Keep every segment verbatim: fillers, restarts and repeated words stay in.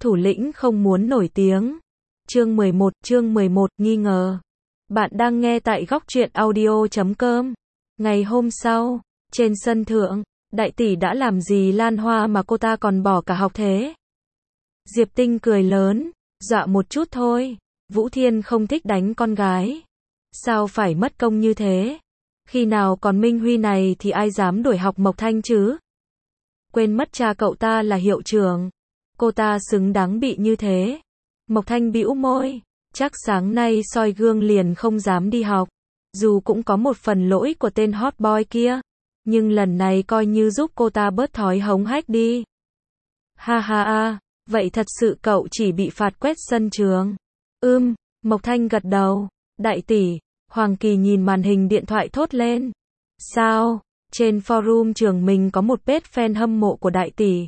thủ lĩnh không muốn nổi tiếng. Chương mười một, chương mười một, nghi ngờ. Bạn đang nghe tại góc truyện audio chấm com. Ngày hôm sau, trên sân thượng, đại tỷ đã làm gì Lan Hoa mà cô ta còn bỏ cả học thế? Diệp Tinh cười lớn, dọa một chút thôi. Vũ Thiên không thích đánh con gái. Sao phải mất công như thế? Khi nào còn Minh Huy này thì ai dám đuổi học Mộc Thanh chứ? Quên mất cha cậu ta là hiệu trưởng. Cô ta xứng đáng bị như thế. Mộc Thanh bĩu môi, chắc sáng nay soi gương liền không dám đi học. Dù cũng có một phần lỗi của tên hot boy kia, nhưng lần này coi như giúp cô ta bớt thói hống hách đi. Ha ha ha, vậy thật sự cậu chỉ bị phạt quét sân trường? Ưm, Mộc Thanh gật đầu. Đại tỷ, Hoàng Kỳ nhìn màn hình điện thoại thốt lên. Sao? Trên forum trường mình có một page fan hâm mộ của đại tỷ.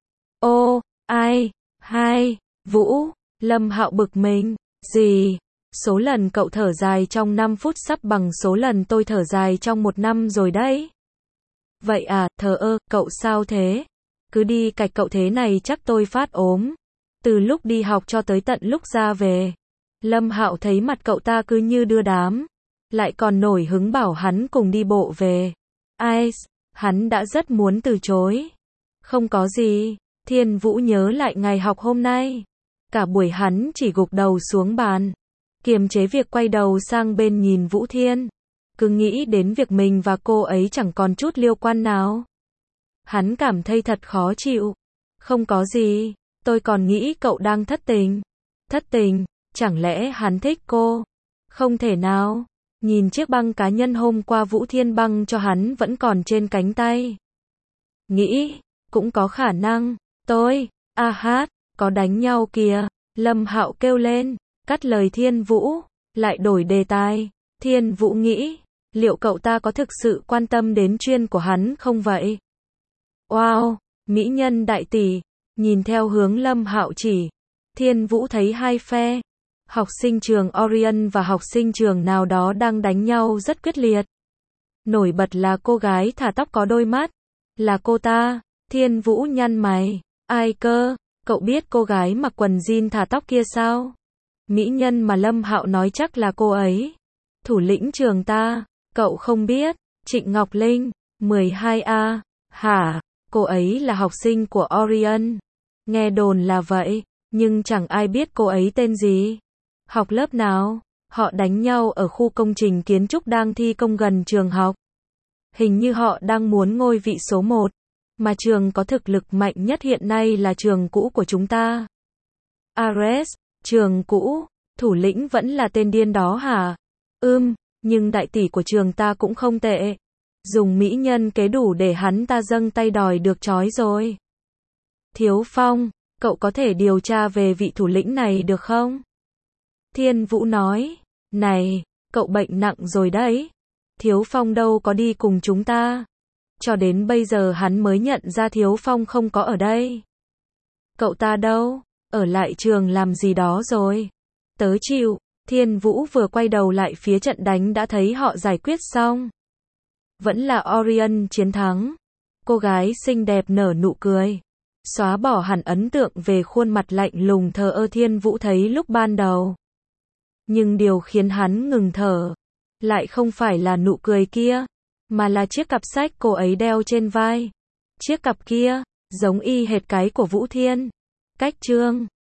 Ô, ai? Hai, Vũ, Lâm Hạo bực mình. Gì? Số lần cậu thở dài trong năm phút sắp bằng số lần tôi thở dài trong một năm rồi đấy. Vậy à, thờ ơ, cậu sao thế? Cứ đi cạch cậu thế này chắc tôi phát ốm. Từ lúc đi học cho tới tận lúc ra về. Lâm Hạo thấy mặt cậu ta cứ như đưa đám. Lại còn nổi hứng bảo hắn cùng đi bộ về. Ai, hắn đã rất muốn từ chối. Không có gì. Thiên Vũ nhớ lại ngày học hôm nay. Cả buổi hắn chỉ gục đầu xuống bàn. Kiềm chế việc quay đầu sang bên nhìn Vũ Thiên. Cứ nghĩ đến việc mình và cô ấy chẳng còn chút liên quan nào. Hắn cảm thấy thật khó chịu. Không có gì. Tôi còn nghĩ cậu đang thất tình. Thất tình? Chẳng lẽ hắn thích cô? Không thể nào. Nhìn chiếc băng cá nhân hôm qua Vũ Thiên băng cho hắn vẫn còn trên cánh tay. Nghĩ, cũng có khả năng. Tôi, a hát, có đánh nhau kìa. Lâm Hạo kêu lên, cắt lời Thiên Vũ, lại đổi đề tài. Thiên Vũ nghĩ, liệu cậu ta có thực sự quan tâm đến chuyên của hắn không vậy? Wow, mỹ nhân đại tỷ, nhìn theo hướng Lâm Hạo chỉ. Thiên Vũ thấy hai phe. Học sinh trường Orion và học sinh trường nào đó đang đánh nhau rất quyết liệt. Nổi bật là cô gái thả tóc có đôi mắt. Là cô ta. Thiên Vũ nhăn mày. Ai cơ? Cậu biết cô gái mặc quần jean thả tóc kia sao? Mỹ nhân mà Lâm Hạo nói chắc là cô ấy. Thủ lĩnh trường ta. Cậu không biết. Trịnh Ngọc Linh. mười hai A. Hả? Cô ấy là học sinh của Orion. Nghe đồn là vậy. Nhưng chẳng ai biết cô ấy tên gì. Học lớp nào? Họ đánh nhau ở khu công trình kiến trúc đang thi công gần trường học. Hình như họ đang muốn ngôi vị số một. Mà trường có thực lực mạnh nhất hiện nay là trường cũ của chúng ta. Ares, trường cũ, thủ lĩnh vẫn là tên điên đó hả? Ưm, nhưng đại tỷ của trường ta cũng không tệ. Dùng mỹ nhân kế đủ để hắn ta dâng tay đòi được trói rồi. Thiếu Phong, cậu có thể điều tra về vị thủ lĩnh này được không? Thiên Vũ nói, này, cậu bệnh nặng rồi đấy. Thiếu Phong đâu có đi cùng chúng ta. Cho đến bây giờ hắn mới nhận ra Thiếu Phong không có ở đây. Cậu ta đâu? Ở lại trường làm gì đó rồi. Tớ chịu. Thiên Vũ vừa quay đầu lại phía trận đánh đã thấy họ giải quyết xong. Vẫn là Orion chiến thắng. Cô gái xinh đẹp nở nụ cười. Xóa bỏ hẳn ấn tượng về khuôn mặt lạnh lùng thờ ơ Thiên Vũ thấy lúc ban đầu. Nhưng điều khiến hắn ngừng thở, lại không phải là nụ cười kia, mà là chiếc cặp sách cô ấy đeo trên vai. Chiếc cặp kia, giống y hệt cái của Vũ Thiên. Cách chương